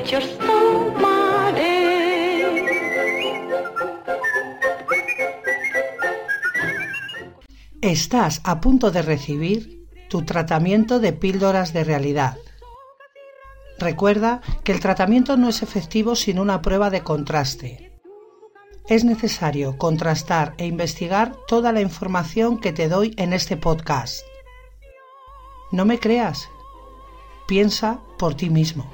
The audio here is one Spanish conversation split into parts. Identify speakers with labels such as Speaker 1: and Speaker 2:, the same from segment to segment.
Speaker 1: satisfechos tomaré.
Speaker 2: Estás a punto de recibir tu tratamiento de píldoras de realidad. Recuerda que el tratamiento no es efectivo sin una prueba de contraste. Es necesario contrastar e investigar toda la información que te doy en este podcast. No me creas. Piensa por ti mismo.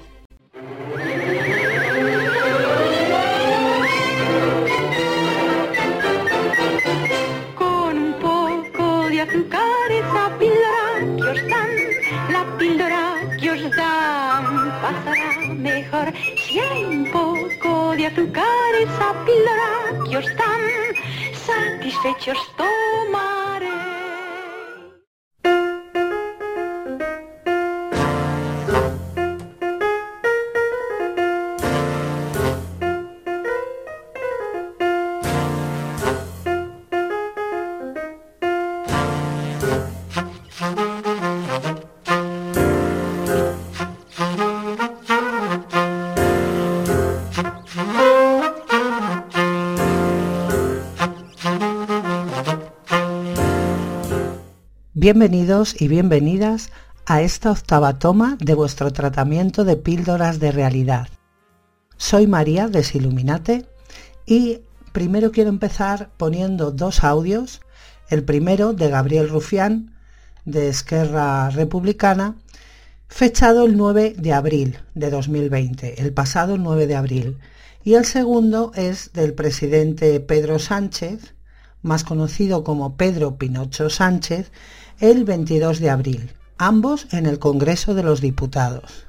Speaker 1: Con un poco de azúcar esa píldora que os dan, la píldora que os dan pasará mejor. Si hay un poco de azúcar esa píldora que os dan, satisfechos tomaré.
Speaker 2: Bienvenidos y bienvenidas a esta octava toma de vuestro tratamiento de píldoras de realidad. Soy María de Siluminate y primero quiero empezar poniendo dos audios. El primero de Gabriel Rufián de Esquerra Republicana, fechado el 9 de abril de 2020, el pasado 9 de abril. Y el segundo es del presidente Pedro Sánchez, más conocido como Pedro Pinocho Sánchez, el 22 de abril, ambos en el Congreso de los Diputados.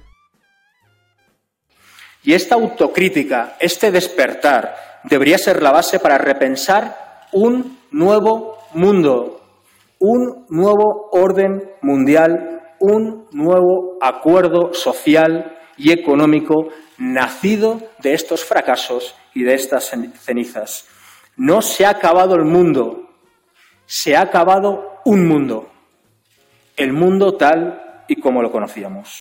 Speaker 3: Y esta autocrítica, este despertar, debería ser la base para repensar un nuevo mundo, un nuevo orden mundial, un nuevo acuerdo social y económico nacido de estos fracasos y de estas cenizas. No se ha acabado el mundo, se ha acabado un mundo. El mundo tal y como lo conocíamos.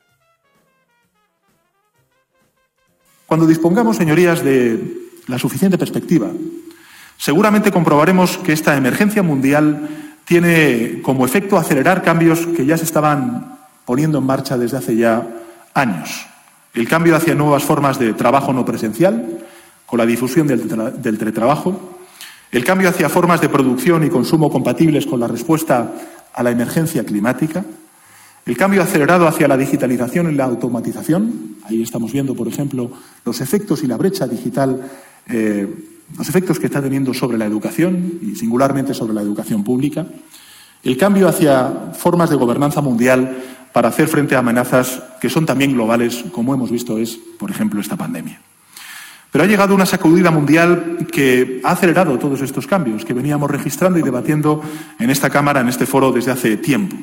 Speaker 4: Cuando dispongamos, señorías, de la suficiente perspectiva, seguramente comprobaremos que esta emergencia mundial tiene como efecto acelerar cambios que ya se estaban poniendo en marcha desde hace ya años. El cambio hacia nuevas formas de trabajo no presencial, con la difusión del teletrabajo, el cambio hacia formas de producción y consumo compatibles con la respuesta a la emergencia climática, el cambio acelerado hacia la digitalización y la automatización. Ahí estamos viendo, por ejemplo, los efectos y la brecha digital, los efectos que está teniendo sobre la educación y singularmente sobre la educación pública. El cambio hacia formas de gobernanza mundial para hacer frente a amenazas que son también globales, como hemos visto es, por ejemplo, esta pandemia. Pero ha llegado una sacudida mundial que ha acelerado todos estos cambios que veníamos registrando y debatiendo en esta Cámara, en este foro, desde hace tiempo.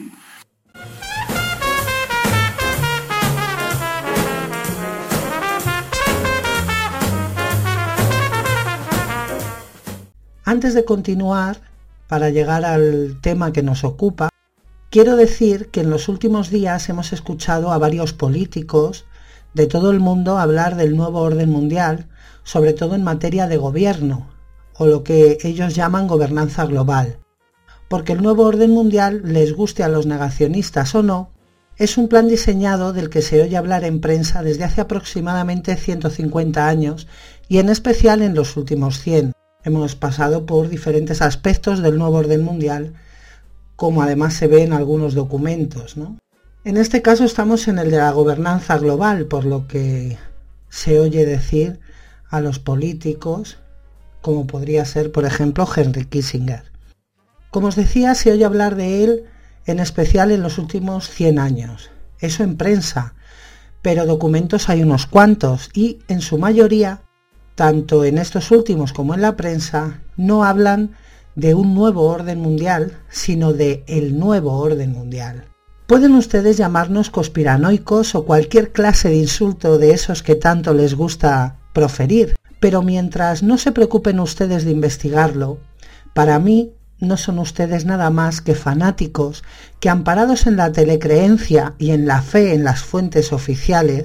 Speaker 2: Antes de continuar, para llegar al tema que nos ocupa, quiero decir que en los últimos días hemos escuchado a varios políticos de todo el mundo hablar del nuevo orden mundial, sobre todo en materia de gobierno, o lo que ellos llaman gobernanza global. Porque el nuevo orden mundial, les guste a los negacionistas o no, es un plan diseñado del que se oye hablar en prensa desde hace aproximadamente 150 años y en especial en los últimos 100. Hemos pasado por diferentes aspectos del nuevo orden mundial, como además se ve en algunos documentos, ¿no? En este caso estamos en el de la gobernanza global, por lo que se oye decir a los políticos, como podría ser, por ejemplo, Henry Kissinger. Como os decía, se oye hablar de él en especial en los últimos 100 años. Eso en prensa, pero documentos hay unos cuantos y, en su mayoría, tanto en estos últimos como en la prensa, no hablan de un nuevo orden mundial, sino de el nuevo orden mundial. Pueden ustedes llamarnos conspiranoicos o cualquier clase de insulto de esos que tanto les gusta proferir, pero mientras no se preocupen ustedes de investigarlo, para mí no son ustedes nada más que fanáticos que, amparados en la telecreencia y en la fe en las fuentes oficiales,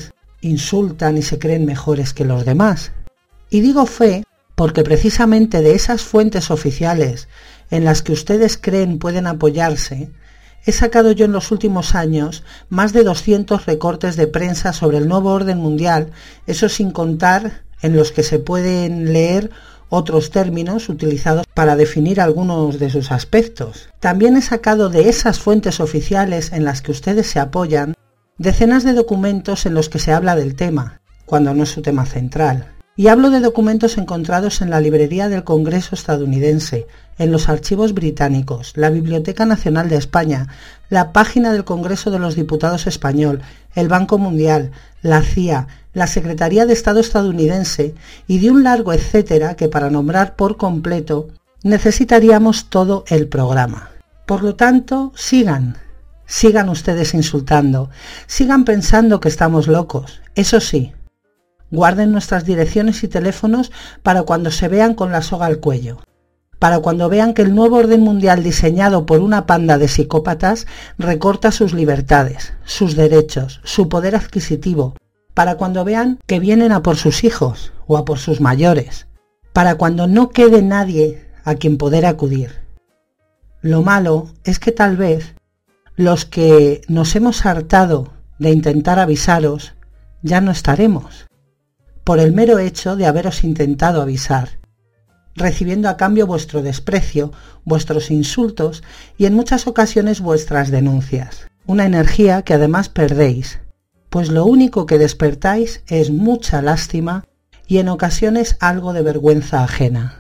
Speaker 2: insultan y se creen mejores que los demás. Y digo fe porque precisamente de esas fuentes oficiales en las que ustedes creen pueden apoyarse, he sacado yo en los últimos años más de 200 recortes de prensa sobre el nuevo orden mundial, eso sin contar en los que se pueden leer otros términos utilizados para definir algunos de sus aspectos. También he sacado de esas fuentes oficiales en las que ustedes se apoyan decenas de documentos en los que se habla del tema, cuando no es su tema central. Y hablo de documentos encontrados en la librería del Congreso estadounidense, en los archivos británicos, la Biblioteca Nacional de España, la página del Congreso de los Diputados español, el Banco Mundial, la CIA, la Secretaría de Estado estadounidense y de un largo etcétera que para nombrar por completo necesitaríamos todo el programa. Por lo tanto, sigan ustedes insultando, sigan pensando que estamos locos, eso sí. Guarden nuestras direcciones y teléfonos para cuando se vean con la soga al cuello, para cuando vean que el nuevo orden mundial diseñado por una panda de psicópatas recorta sus libertades, sus derechos, su poder adquisitivo, para cuando vean que vienen a por sus hijos o a por sus mayores, para cuando no quede nadie a quien poder acudir. Lo malo es que tal vez los que nos hemos hartado de intentar avisaros ya no estaremos, por el mero hecho de haberos intentado avisar, recibiendo a cambio vuestro desprecio, vuestros insultos y en muchas ocasiones vuestras denuncias. Una energía que además perdéis, pues lo único que despertáis es mucha lástima y en ocasiones algo de vergüenza ajena.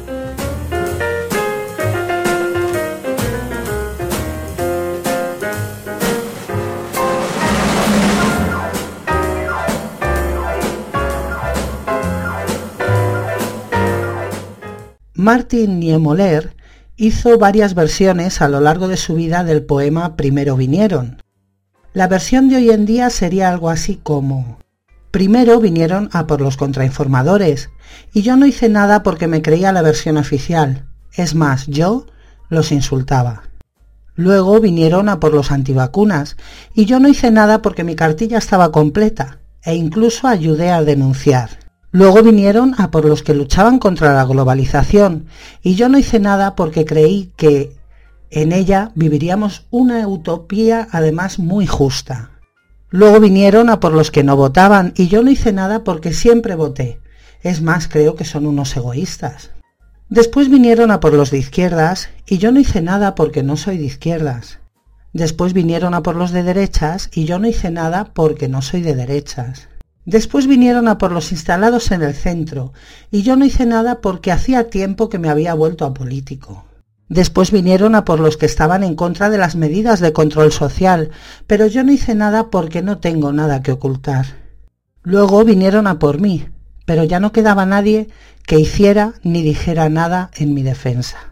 Speaker 2: Martin Niemöller hizo varias versiones a lo largo de su vida del poema Primero vinieron. La versión de hoy en día sería algo así como: primero vinieron a por los contrainformadores, y yo no hice nada porque me creía la versión oficial, es más, yo los insultaba. Luego vinieron a por los antivacunas, y yo no hice nada porque mi cartilla estaba completa, e incluso ayudé a denunciar. Luego vinieron a por los que luchaban contra la globalización, y yo no hice nada porque creí que en ella viviríamos una utopía además muy justa. Luego vinieron a por los que no votaban, y yo no hice nada porque siempre voté. Es más, creo que son unos egoístas. Después vinieron a por los de izquierdas, y yo no hice nada porque no soy de izquierdas. Después vinieron a por los de derechas, y yo no hice nada porque no soy de derechas. Después vinieron a por los instalados en el centro, y yo no hice nada porque hacía tiempo que me había vuelto apolítico. Después vinieron a por los que estaban en contra de las medidas de control social, pero yo no hice nada porque no tengo nada que ocultar. Luego vinieron a por mí, pero ya no quedaba nadie que hiciera ni dijera nada en mi defensa.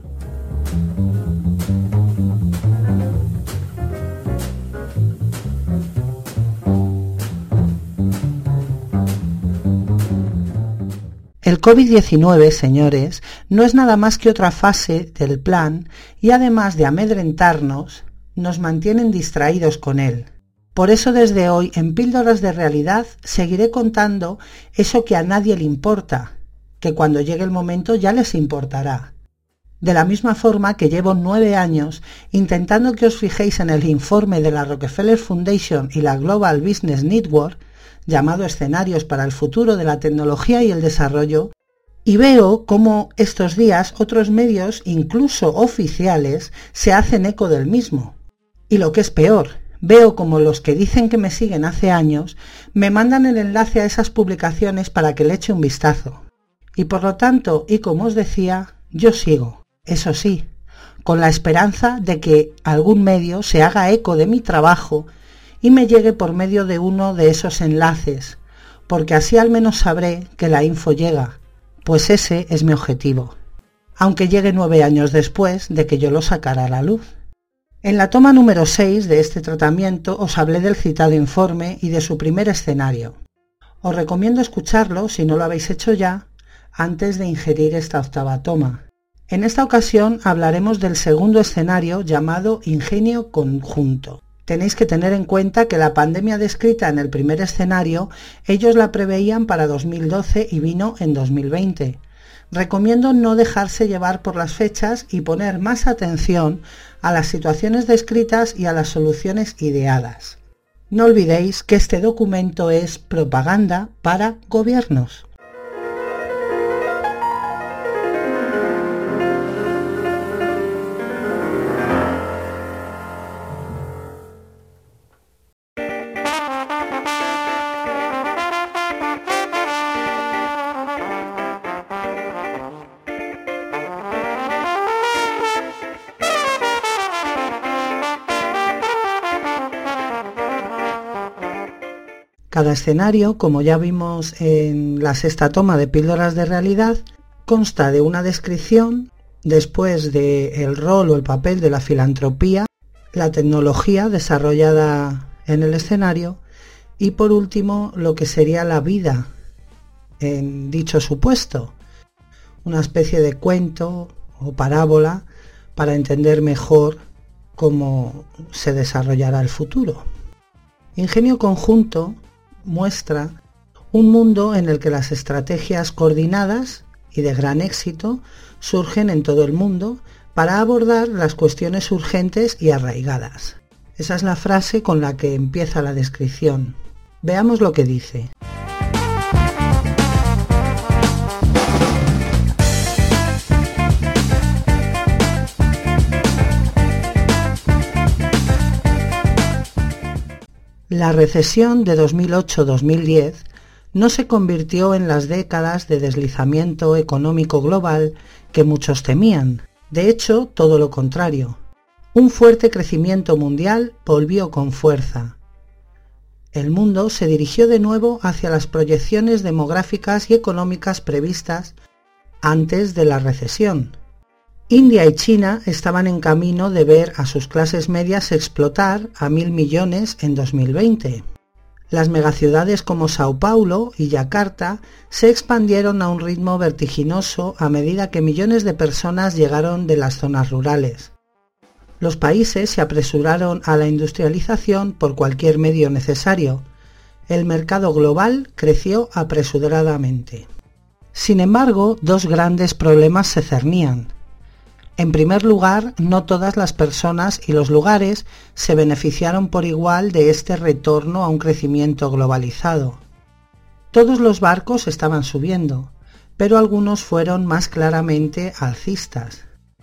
Speaker 2: El COVID-19, señores, no es nada más que otra fase del plan y además de amedrentarnos, nos mantienen distraídos con él. Por eso desde hoy, en Píldoras de Realidad, seguiré contando eso que a nadie le importa, que cuando llegue el momento ya les importará. De la misma forma que llevo 9 años intentando que os fijéis en el informe de la Rockefeller Foundation y la Global Business Network, llamado Escenarios para el futuro de la tecnología y el desarrollo, y veo cómo estos días otros medios, incluso oficiales, se hacen eco del mismo. Y lo que es peor, veo como los que dicen que me siguen hace años, me mandan el enlace a esas publicaciones para que le eche un vistazo. Y por lo tanto, y como os decía, yo sigo, eso sí, con la esperanza de que algún medio se haga eco de mi trabajo y me llegue por medio de uno de esos enlaces, porque así al menos sabré que la info llega, pues ese es mi objetivo, aunque llegue 9 años después de que yo lo sacara a la luz. En la toma número 6 de este tratamiento os hablé del citado informe y de su primer escenario. Os recomiendo escucharlo, si no lo habéis hecho ya, antes de ingerir esta octava toma. En esta ocasión hablaremos del segundo escenario llamado Ingenio Conjunto. Tenéis que tener en cuenta que la pandemia descrita en el primer escenario, ellos la preveían para 2012 y vino en 2020. Recomiendo no dejarse llevar por las fechas y poner más atención a las situaciones descritas y a las soluciones ideadas. No olvidéis que este documento es propaganda para gobiernos. Cada escenario, como ya vimos en la sexta toma de Píldoras de Realidad, consta de una descripción, después del rol o el papel de la filantropía, la tecnología desarrollada en el escenario y por último lo que sería la vida en dicho supuesto, una especie de cuento o parábola para entender mejor cómo se desarrollará el futuro. Ingenio Conjunto muestra un mundo en el que las estrategias coordinadas y de gran éxito surgen en todo el mundo para abordar las cuestiones urgentes y arraigadas. Esa es la frase con la que empieza la descripción. Veamos lo que dice. La recesión de 2008-2010 no se convirtió en las décadas de deslizamiento económico global que muchos temían. De hecho, todo lo contrario. Un fuerte crecimiento mundial volvió con fuerza. El mundo se dirigió de nuevo hacia las proyecciones demográficas y económicas previstas antes de la recesión. India y China estaban en camino de ver a sus clases medias explotar a 1.000 millones en 2020. Las megaciudades como Sao Paulo y Yakarta se expandieron a un ritmo vertiginoso a medida que millones de personas llegaron de las zonas rurales. Los países se apresuraron a la industrialización por cualquier medio necesario. El mercado global creció apresuradamente. Sin embargo, dos grandes problemas se cernían. En primer lugar, no todas las personas y los lugares se beneficiaron por igual de este retorno a un crecimiento globalizado. Todos los barcos estaban subiendo, pero algunos fueron más claramente alcistas.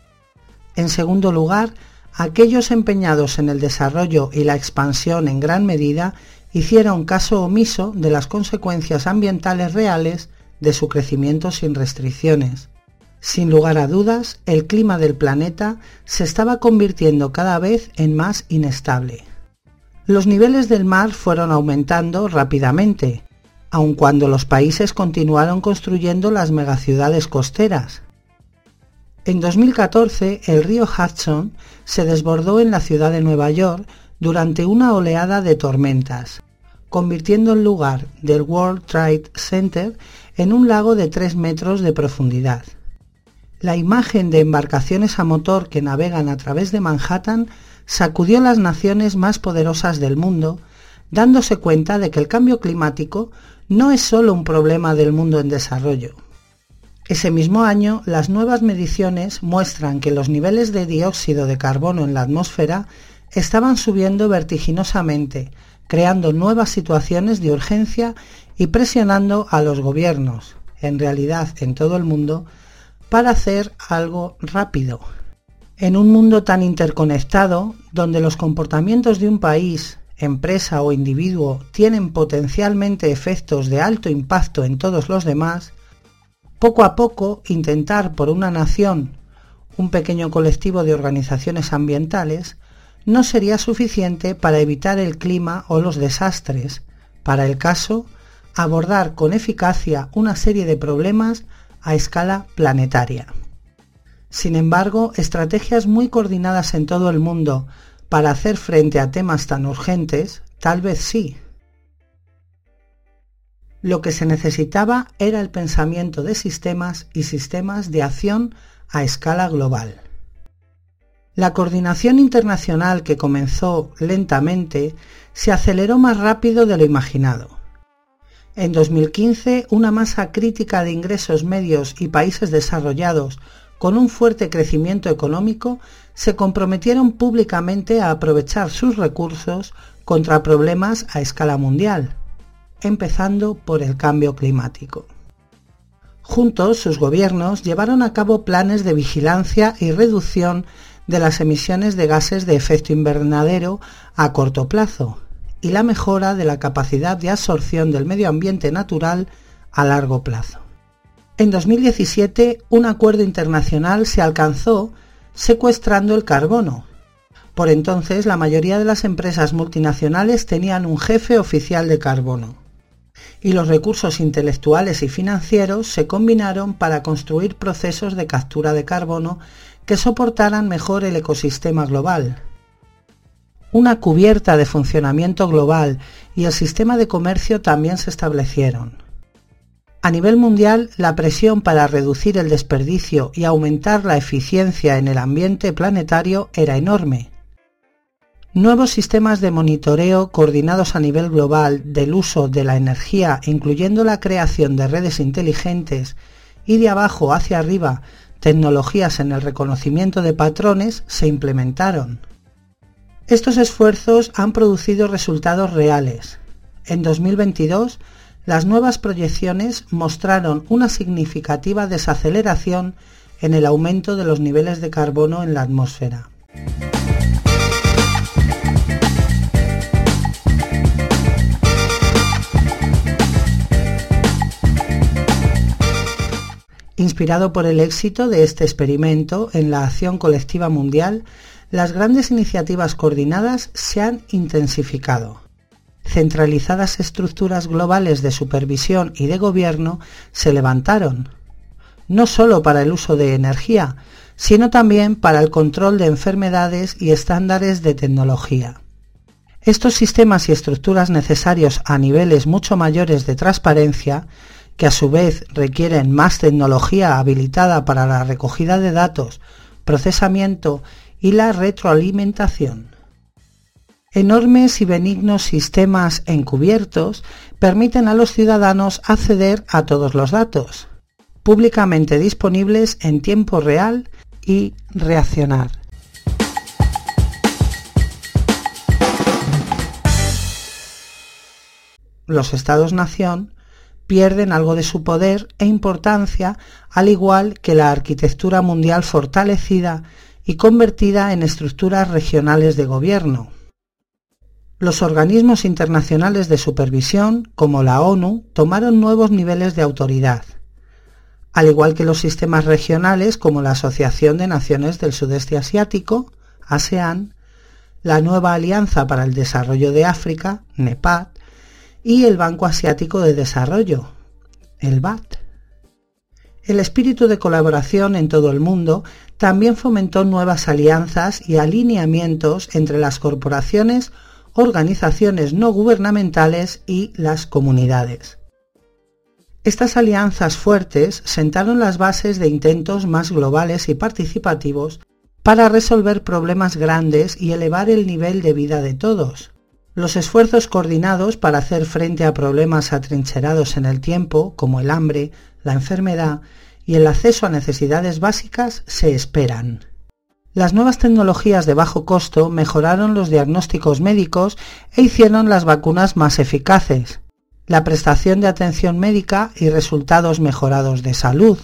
Speaker 2: En segundo lugar, aquellos empeñados en el desarrollo y la expansión en gran medida hicieron caso omiso de las consecuencias ambientales reales de su crecimiento sin restricciones. Sin lugar a dudas, el clima del planeta se estaba convirtiendo cada vez en más inestable. Los niveles del mar fueron aumentando rápidamente, aun cuando los países continuaron construyendo las megaciudades costeras. En 2014, el río Hudson se desbordó en la ciudad de Nueva York durante una oleada de tormentas, convirtiendo el lugar del World Trade Center en un lago de 3 metros de profundidad. La imagen de embarcaciones a motor que navegan a través de Manhattan sacudió las naciones más poderosas del mundo, dándose cuenta de que el cambio climático no es solo un problema del mundo en desarrollo. Ese mismo año, las nuevas mediciones muestran que los niveles de dióxido de carbono en la atmósfera estaban subiendo vertiginosamente, creando nuevas situaciones de urgencia y presionando a los gobiernos, en realidad en todo el mundo, para hacer algo rápido. En un mundo tan interconectado, donde los comportamientos de un país, empresa o individuo tienen potencialmente efectos de alto impacto en todos los demás, poco a poco intentar por una nación, un pequeño colectivo de organizaciones ambientales, no sería suficiente para evitar el clima o los desastres. Para el caso, abordar con eficacia una serie de problemas a escala planetaria. Sin embargo, estrategias muy coordinadas en todo el mundo para hacer frente a temas tan urgentes, tal vez sí. Lo que se necesitaba era el pensamiento de sistemas y sistemas de acción a escala global. La coordinación internacional, que comenzó lentamente, se aceleró más rápido de lo imaginado. En 2015, una masa crítica de ingresos medios y países desarrollados con un fuerte crecimiento económico se comprometieron públicamente a aprovechar sus recursos contra problemas a escala mundial, empezando por el cambio climático. Juntos, sus gobiernos llevaron a cabo planes de vigilancia y reducción de las emisiones de gases de efecto invernadero a corto plazo y la mejora de la capacidad de absorción del medio ambiente natural a largo plazo. En 2017, un acuerdo internacional se alcanzó secuestrando el carbono. Por entonces, la mayoría de las empresas multinacionales tenían un jefe oficial de carbono, y los recursos intelectuales y financieros se combinaron para construir procesos de captura de carbono que soportaran mejor el ecosistema global. Una cubierta de funcionamiento global y el sistema de comercio también se establecieron. A nivel mundial, la presión para reducir el desperdicio y aumentar la eficiencia en el ambiente planetario era enorme. Nuevos sistemas de monitoreo coordinados a nivel global del uso de la energía, incluyendo la creación de redes inteligentes y de abajo hacia arriba tecnologías en el reconocimiento de patrones, se implementaron. Estos esfuerzos han producido resultados reales. En 2022, las nuevas proyecciones mostraron una significativa desaceleración en el aumento de los niveles de carbono en la atmósfera. Inspirado por el éxito de este experimento en la acción colectiva mundial, las grandes iniciativas coordinadas se han intensificado. Centralizadas estructuras globales de supervisión y de gobierno se levantaron, no solo para el uso de energía, sino también para el control de enfermedades y estándares de tecnología. Estos sistemas y estructuras necesarios a niveles mucho mayores de transparencia, que a su vez requieren más tecnología habilitada para la recogida de datos, procesamiento y la retroalimentación. Enormes y benignos sistemas encubiertos permiten a los ciudadanos acceder a todos los datos, públicamente disponibles en tiempo real, y reaccionar. Los Estados-nación pierden algo de su poder e importancia, al igual que la arquitectura mundial fortalecida y convertida en estructuras regionales de gobierno. Los organismos internacionales de supervisión, como la ONU, tomaron nuevos niveles de autoridad, al igual que los sistemas regionales como la Asociación de Naciones del Sudeste Asiático, ASEAN, la Nueva Alianza para el Desarrollo de África, NEPAD, y el Banco Asiático de Desarrollo, el BAD. El espíritu de colaboración en todo el mundo también fomentó nuevas alianzas y alineamientos entre las corporaciones, organizaciones no gubernamentales y las comunidades. Estas alianzas fuertes sentaron las bases de intentos más globales y participativos para resolver problemas grandes y elevar el nivel de vida de todos. Los esfuerzos coordinados para hacer frente a problemas atrincherados en el tiempo, como el hambre, la enfermedad y el acceso a necesidades básicas, se esperan. Las nuevas tecnologías de bajo costo mejoraron los diagnósticos médicos e hicieron las vacunas más eficaces, la prestación de atención médica y resultados mejorados de salud.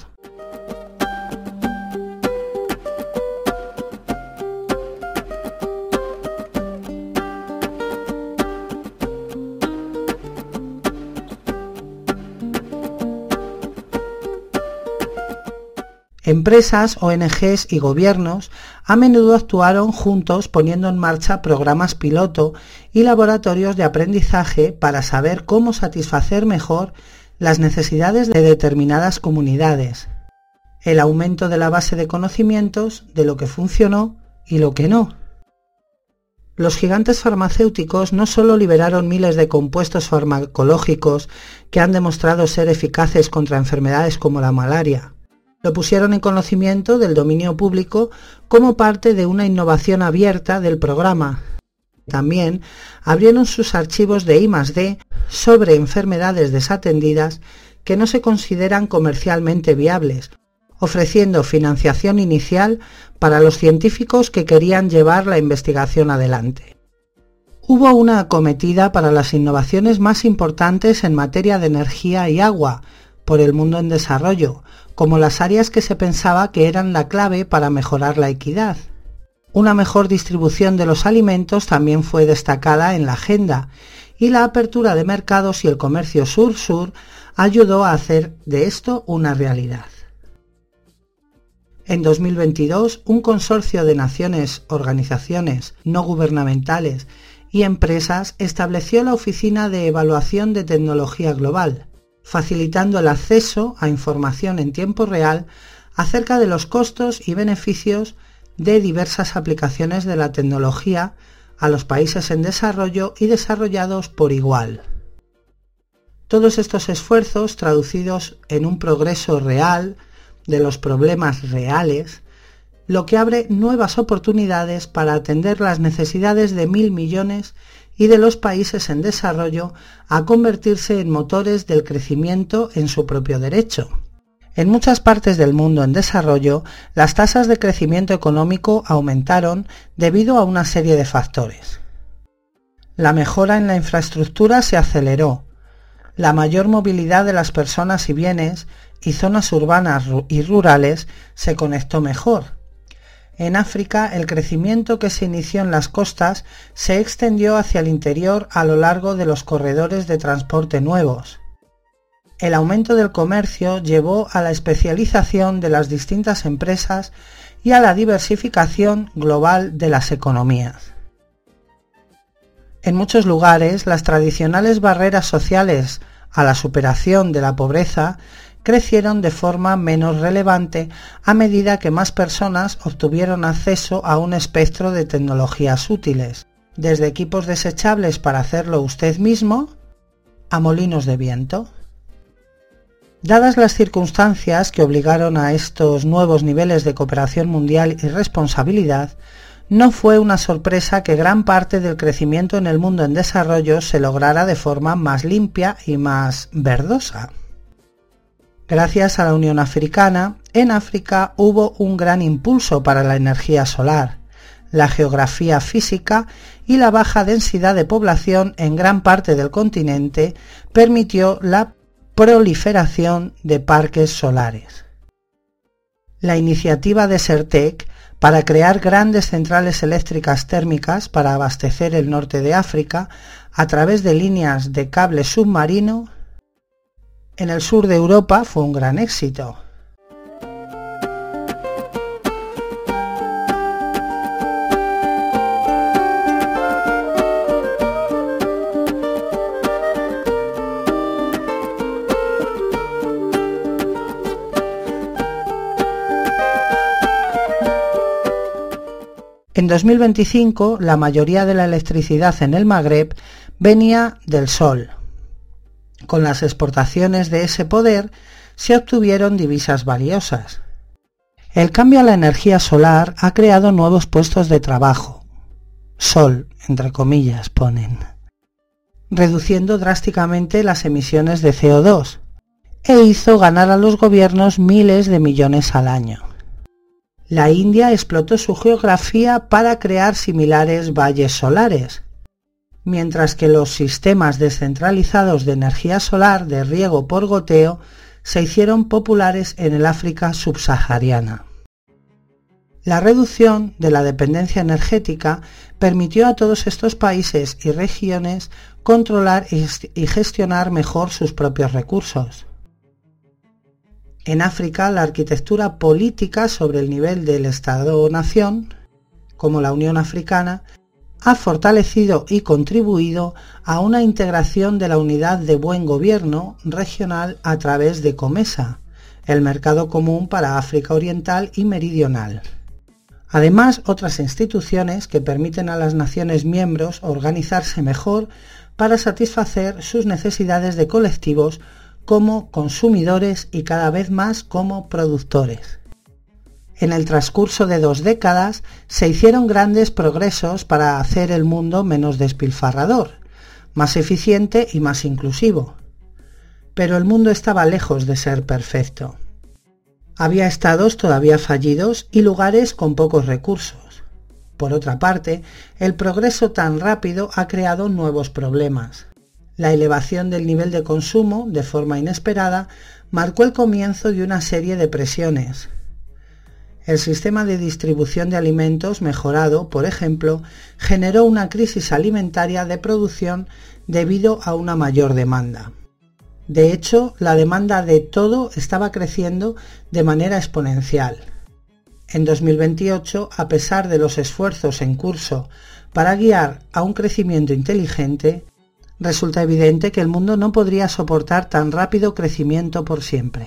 Speaker 2: Empresas, ONGs y gobiernos a menudo actuaron juntos poniendo en marcha programas piloto y laboratorios de aprendizaje para saber cómo satisfacer mejor las necesidades de determinadas comunidades, el aumento de la base de conocimientos de lo que funcionó y lo que no. Los gigantes farmacéuticos no solo liberaron miles de compuestos farmacológicos que han demostrado ser eficaces contra enfermedades como la malaria, Lo pusieron en conocimiento del dominio público como parte de una innovación abierta del programa. También abrieron sus archivos de I+D sobre enfermedades desatendidas que no se consideran comercialmente viables, ofreciendo financiación inicial para los científicos que querían llevar la investigación adelante. Hubo una acometida para las innovaciones más importantes en materia de energía y agua por el mundo en desarrollo, como las áreas que se pensaba que eran la clave para mejorar la equidad. Una mejor distribución de los alimentos también fue destacada en la agenda, y la apertura de mercados y el comercio sur-sur ayudó a hacer de esto una realidad. En 2022, un consorcio de naciones, organizaciones no gubernamentales y empresas estableció la Oficina de Evaluación de Tecnología Global, facilitando el acceso a información en tiempo real acerca de los costos y beneficios de diversas aplicaciones de la tecnología a los países en desarrollo y desarrollados por igual. Todos estos esfuerzos, traducidos en un progreso real de los problemas reales, lo que abre nuevas oportunidades para atender las necesidades de 1.000 millones y de los países en desarrollo a convertirse en motores del crecimiento en su propio derecho. En muchas partes del mundo en desarrollo, las tasas de crecimiento económico aumentaron debido a una serie de factores. La mejora en la infraestructura se aceleró, la mayor movilidad de las personas y bienes y zonas urbanas y rurales se conectó mejor. En África, el crecimiento que se inició en las costas se extendió hacia el interior a lo largo de los corredores de transporte nuevos. El aumento del comercio llevó a la especialización de las distintas empresas y a la diversificación global de las economías. En muchos lugares, las tradicionales barreras sociales a la superación de la pobreza crecieron de forma menos relevante a medida que más personas obtuvieron acceso a un espectro de tecnologías útiles, desde equipos desechables para hacerlo usted mismo a molinos de viento. Dadas las circunstancias que obligaron a estos nuevos niveles de cooperación mundial y responsabilidad, no fue una sorpresa que gran parte del crecimiento en el mundo en desarrollo se lograra de forma más limpia y más verdosa. Gracias a la Unión Africana, en África hubo un gran impulso para la energía solar. La geografía física y la baja densidad de población en gran parte del continente permitió la proliferación de parques solares. La iniciativa de Desertec para crear grandes centrales eléctricas térmicas para abastecer el norte de África a través de líneas de cable submarino en el sur de Europa fue un gran éxito. En 2025, la mayoría de la electricidad en el Magreb venía del sol. Con las exportaciones de ese poder se obtuvieron divisas valiosas. El cambio a la energía solar ha creado nuevos puestos de trabajo. Sol, entre comillas, ponen. Reduciendo drásticamente las emisiones de CO2 e hizo ganar a los gobiernos miles de millones al año. La India explotó su geografía para crear similares valles solares, mientras que los sistemas descentralizados de energía solar de riego por goteo se hicieron populares en el África subsahariana. La reducción de la dependencia energética permitió a todos estos países y regiones controlar y gestionar mejor sus propios recursos. En África, la arquitectura política sobre el nivel del Estado-nación, como la Unión Africana, ha fortalecido y contribuido a una integración de la unidad de buen gobierno regional a través de COMESA, el mercado común para África Oriental y Meridional. Además, otras instituciones que permiten a las naciones miembros organizarse mejor para satisfacer sus necesidades de colectivos como consumidores y cada vez más como productores. En el transcurso de 2 décadas se hicieron grandes progresos para hacer el mundo menos despilfarrador, más eficiente y más inclusivo. Pero el mundo estaba lejos de ser perfecto. Había estados todavía fallidos y lugares con pocos recursos. Por otra parte, el progreso tan rápido ha creado nuevos problemas. La elevación del nivel de consumo, de forma inesperada, marcó el comienzo de una serie de presiones. El sistema de distribución de alimentos mejorado, por ejemplo, generó una crisis alimentaria de producción debido a una mayor demanda. De hecho, la demanda de todo estaba creciendo de manera exponencial. En 2028, a pesar de los esfuerzos en curso para guiar a un crecimiento inteligente, resulta evidente que el mundo no podría soportar tan rápido crecimiento por siempre.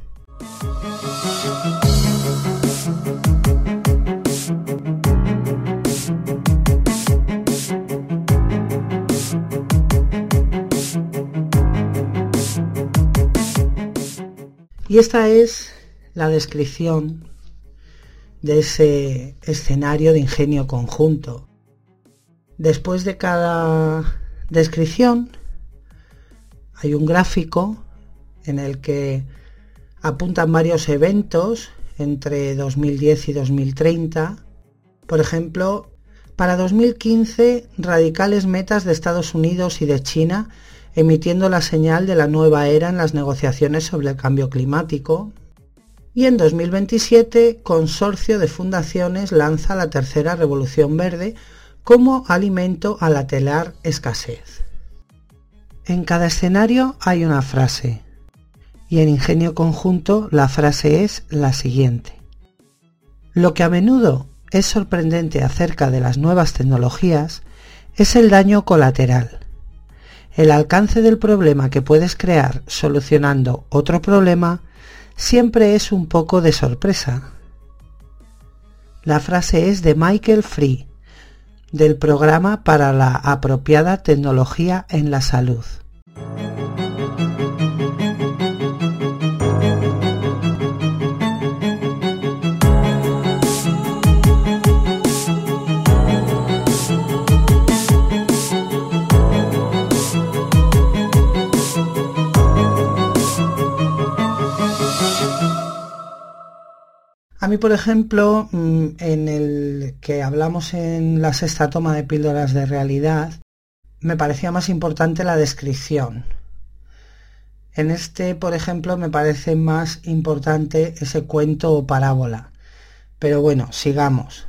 Speaker 2: Y esta es la descripción de ese escenario de ingenio conjunto. Después de cada descripción hay un gráfico en el que apuntan varios eventos entre 2010 y 2030. Por ejemplo, para 2015, radicales metas de Estados Unidos y de China emitiendo la señal de la nueva era en las negociaciones sobre el cambio climático. Y en 2027, Consorcio de Fundaciones lanza la tercera revolución verde como alimento a la telar escasez. En cada escenario hay una frase, y en Ingenio Conjunto la frase es la siguiente. Lo que a menudo es sorprendente acerca de las nuevas tecnologías es el daño colateral. El alcance del problema que puedes crear solucionando otro problema siempre es un poco de sorpresa. La frase es de Michael Free, del Programa para la Apropiada Tecnología en la Salud. A mí, por ejemplo, en el que hablamos en la sexta toma de Píldoras de Realidad, me parecía más importante la descripción. En este, por ejemplo, me parece más importante ese cuento o parábola. Pero bueno, sigamos.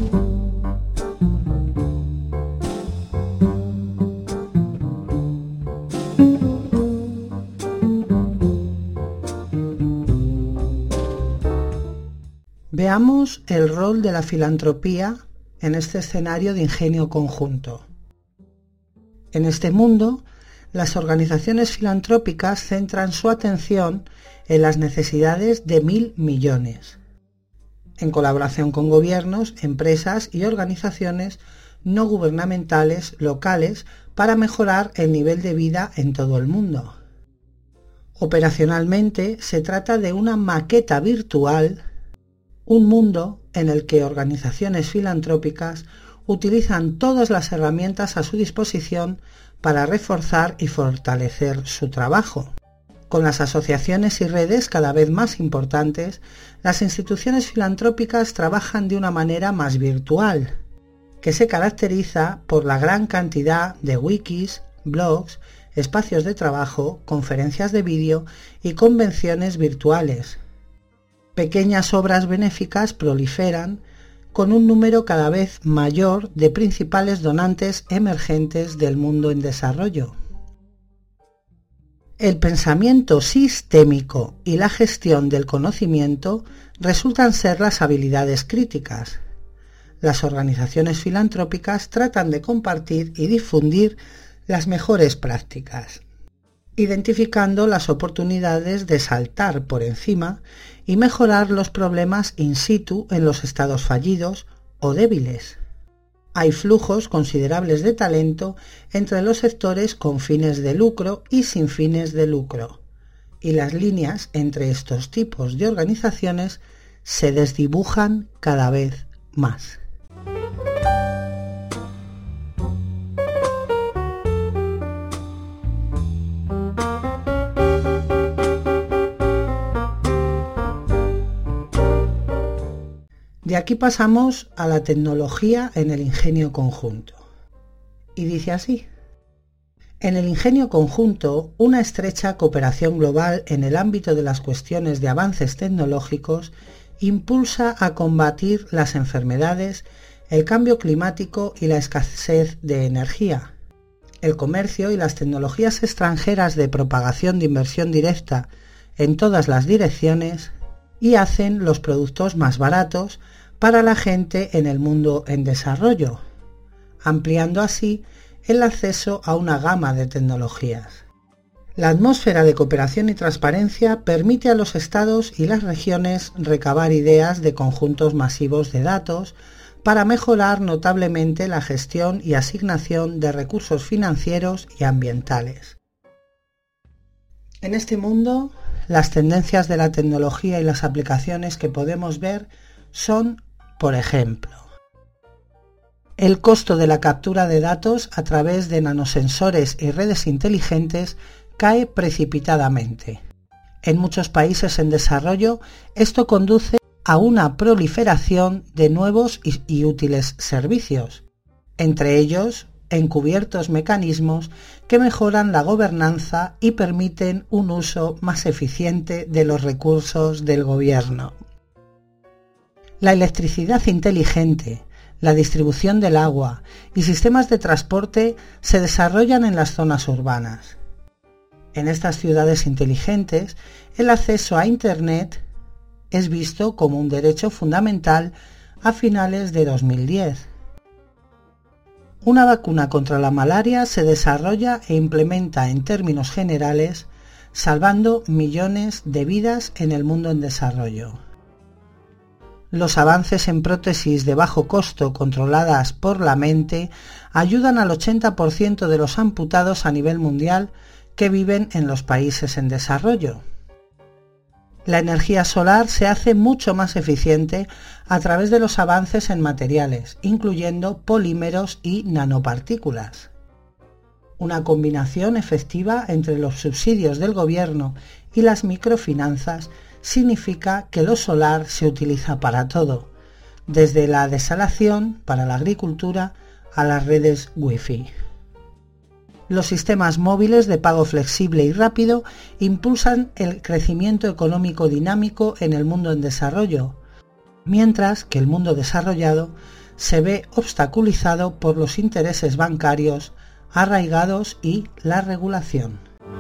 Speaker 2: Veamos el rol de la filantropía en este escenario de ingenio conjunto. En este mundo, las organizaciones filantrópicas centran su atención en las necesidades de 1.000 millones, en colaboración con gobiernos, empresas y organizaciones no gubernamentales locales para mejorar el nivel de vida en todo el mundo. Operacionalmente, se trata de una maqueta virtual, un mundo en el que organizaciones filantrópicas utilizan todas las herramientas a su disposición para reforzar y fortalecer su trabajo. Con las asociaciones y redes cada vez más importantes, las instituciones filantrópicas trabajan de una manera más virtual, que se caracteriza por la gran cantidad de wikis, blogs, espacios de trabajo, conferencias de vídeo y convenciones virtuales. Pequeñas obras benéficas proliferan con un número cada vez mayor de principales donantes emergentes del mundo en desarrollo. El pensamiento sistémico y la gestión del conocimiento resultan ser las habilidades críticas. Las organizaciones filantrópicas tratan de compartir y difundir las mejores prácticas, identificando las oportunidades de saltar por encima y mejorar los problemas in situ en los estados fallidos o débiles. Hay flujos considerables de talento entre los sectores con fines de lucro y sin fines de lucro, y las líneas entre estos tipos de organizaciones se desdibujan cada vez más. De aquí pasamos a la tecnología en el ingenio conjunto. Y dice así: en el ingenio conjunto, una estrecha cooperación global en el ámbito de las cuestiones de avances tecnológicos impulsa a combatir las enfermedades, el cambio climático y la escasez de energía. El comercio y las tecnologías extranjeras de propagación de inversión directa en todas las direcciones y hacen los productos más baratos para la gente en el mundo en desarrollo, ampliando así el acceso a una gama de tecnologías. La atmósfera de cooperación y transparencia permite a los estados y las regiones recabar ideas de conjuntos masivos de datos para mejorar notablemente la gestión y asignación de recursos financieros y ambientales. En este mundo, las tendencias de la tecnología y las aplicaciones que podemos ver son, por ejemplo, el costo de la captura de datos a través de nanosensores y redes inteligentes cae precipitadamente. En muchos países en desarrollo, esto conduce a una proliferación de nuevos y útiles servicios, entre ellos encubiertos mecanismos que mejoran la gobernanza y permiten un uso más eficiente de los recursos del gobierno. La electricidad inteligente, la distribución del agua y sistemas de transporte se desarrollan en las zonas urbanas. En estas ciudades inteligentes, el acceso a Internet es visto como un derecho fundamental a finales de 2010. Una vacuna contra la malaria se desarrolla e implementa en términos generales, salvando millones de vidas en el mundo en desarrollo. Los avances en prótesis de bajo costo controladas por la mente ayudan al 80% de los amputados a nivel mundial que viven en los países en desarrollo. La energía solar se hace mucho más eficiente a través de los avances en materiales, incluyendo polímeros y nanopartículas. Una combinación efectiva entre los subsidios del gobierno y las microfinanzas significa que lo solar se utiliza para todo, desde la desalación para la agricultura a las redes Wi-Fi. Los sistemas móviles de pago flexible y rápido impulsan el crecimiento económico dinámico en el mundo en desarrollo, mientras que el mundo desarrollado se ve obstaculizado por los intereses bancarios arraigados y la regulación.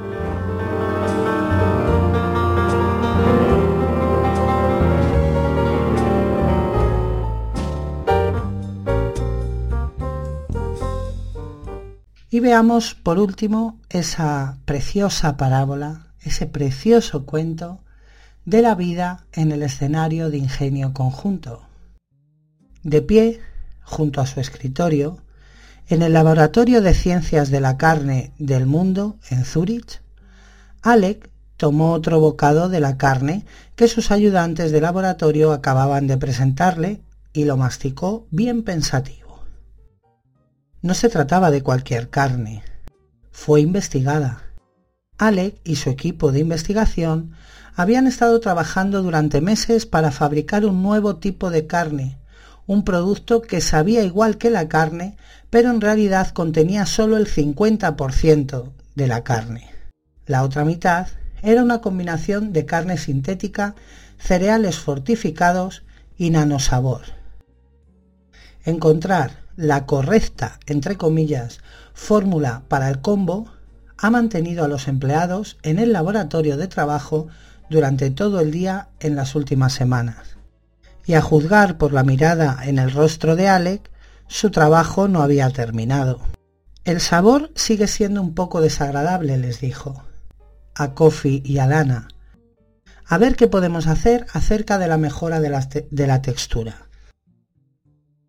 Speaker 2: Y veamos por último esa preciosa parábola, ese precioso cuento de la vida en el escenario de ingenio conjunto. De pie, junto a su escritorio, en el Laboratorio de Ciencias de la Carne del Mundo, en Zúrich, Alec tomó otro bocado de la carne que sus ayudantes de laboratorio acababan de presentarle y lo masticó bien pensativo. No se trataba de cualquier carne, fue investigada. Alec y su equipo de investigación habían estado trabajando durante meses para fabricar un nuevo tipo de carne, un producto que sabía igual que la carne, pero en realidad contenía solo el 50% de la carne. La otra mitad era una combinación de carne sintética, cereales fortificados y nanosabor. Encontrar la correcta, entre comillas, fórmula para el combo ha mantenido a los empleados en el laboratorio de trabajo durante todo el día en las últimas semanas. Y a juzgar por la mirada en el rostro de Alec, su trabajo no había terminado. El sabor sigue siendo un poco desagradable, les dijo a Kofi y a Lana. A ver qué podemos hacer acerca de la mejora de la textura.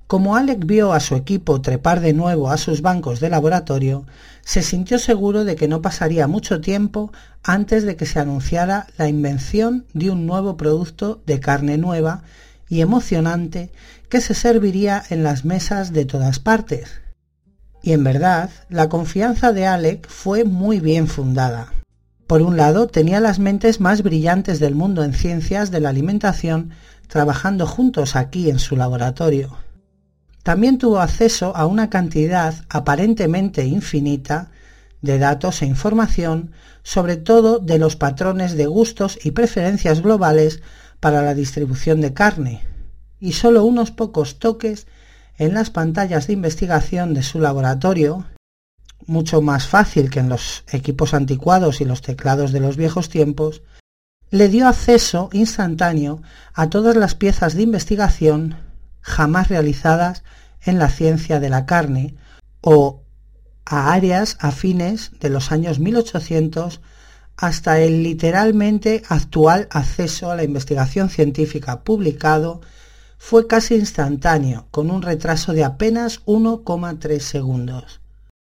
Speaker 2: Como Alec vio a su equipo trepar de nuevo a sus bancos de laboratorio, se sintió seguro de que no pasaría mucho tiempo antes de que se anunciara la invención de un nuevo producto de carne nueva y emocionante que se serviría en las mesas de todas partes. Y en verdad, la confianza de Alec fue muy bien fundada. Por un lado, tenía las mentes más brillantes del mundo en ciencias de la alimentación trabajando juntos aquí en su laboratorio. También tuvo acceso a una cantidad aparentemente infinita de datos e información, sobre todo de los patrones de gustos y preferencias globales para la distribución de carne, y solo unos pocos toques en las pantallas de investigación de su laboratorio, mucho más fácil que en los equipos anticuados y los teclados de los viejos tiempos, le dio acceso instantáneo a todas las piezas de investigación jamás realizadas en la ciencia de la carne o a áreas afines de los años 1800 hasta el literalmente actual acceso a la investigación científica publicado fue casi instantáneo, con un retraso de apenas 1,3 segundos.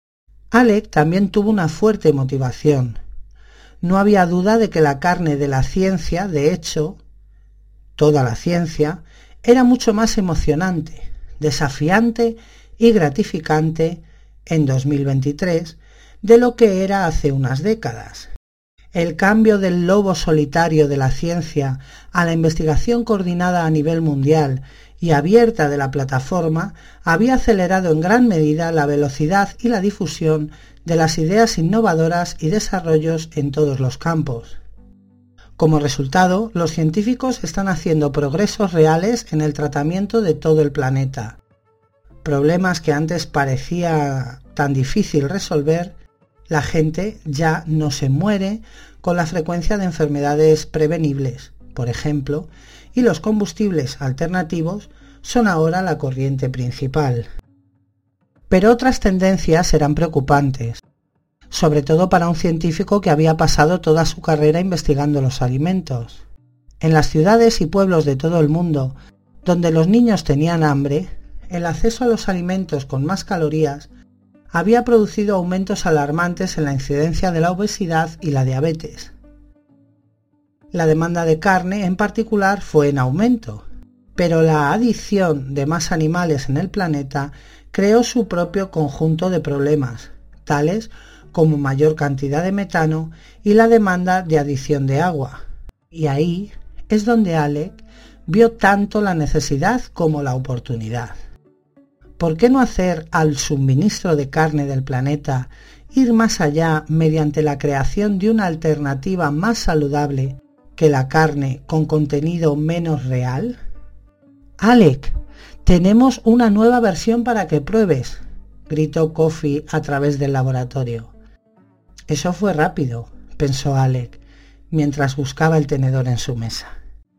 Speaker 2: Alec también tuvo una fuerte motivación. No había duda de que la carne de la ciencia, de hecho, toda la ciencia, era mucho más emocionante, desafiante y gratificante en 2023 de lo que era hace unas décadas. El cambio del lobo solitario de la ciencia a la investigación coordinada a nivel mundial y abierta de la plataforma había acelerado en gran medida la velocidad y la difusión de las ideas innovadoras y desarrollos en todos los campos. Como resultado, los científicos están haciendo progresos reales en el tratamiento de todo el planeta. Problemas que antes parecía tan difícil resolver, la gente ya no se muere con la frecuencia de enfermedades prevenibles, por ejemplo, y los combustibles alternativos son ahora la corriente principal. Pero otras tendencias eran preocupantes, sobre todo para un científico que había pasado toda su carrera investigando los alimentos. En las ciudades y pueblos de todo el mundo, donde los niños tenían hambre, el acceso a los alimentos con más calorías había producido aumentos alarmantes en la incidencia de la obesidad y la diabetes. La demanda de carne en particular fue en aumento, pero la adición de más animales en el planeta creó su propio conjunto de problemas, tales como mayor cantidad de metano y la demanda de adición de agua. Y ahí es donde Alec vio tanto la necesidad como la oportunidad. ¿Por qué no hacer al suministro de carne del planeta ir más allá mediante la creación de una alternativa más saludable que la carne con contenido menos real? Alec, tenemos una nueva versión para que pruebes, gritó Coffee a través del laboratorio. Eso fue rápido, pensó Alec, mientras buscaba el tenedor en su mesa.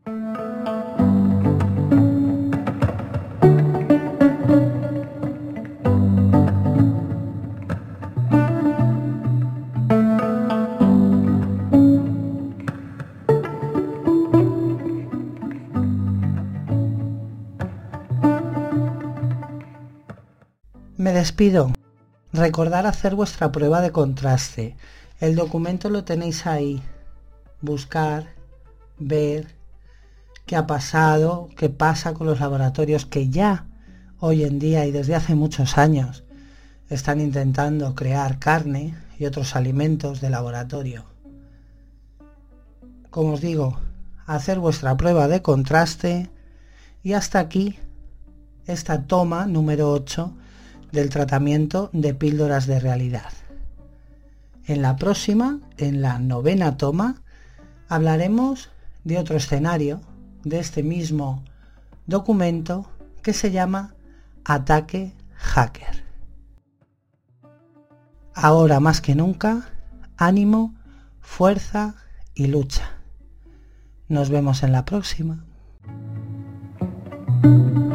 Speaker 2: Me despido. Recordad hacer vuestra prueba de contraste. El documento lo tenéis ahí. Buscar, ver qué ha pasado, qué pasa con los laboratorios que ya hoy en día y desde hace muchos años están intentando crear carne y otros alimentos de laboratorio. Como os digo, hacer vuestra prueba de contraste y hasta aquí esta toma número 8 del tratamiento de píldoras de realidad. En la próxima, en la 9ª toma, hablaremos de otro escenario de este mismo documento que se llama Ataque Hacker. Ahora más que nunca, ánimo, fuerza y lucha. Nos vemos en la próxima.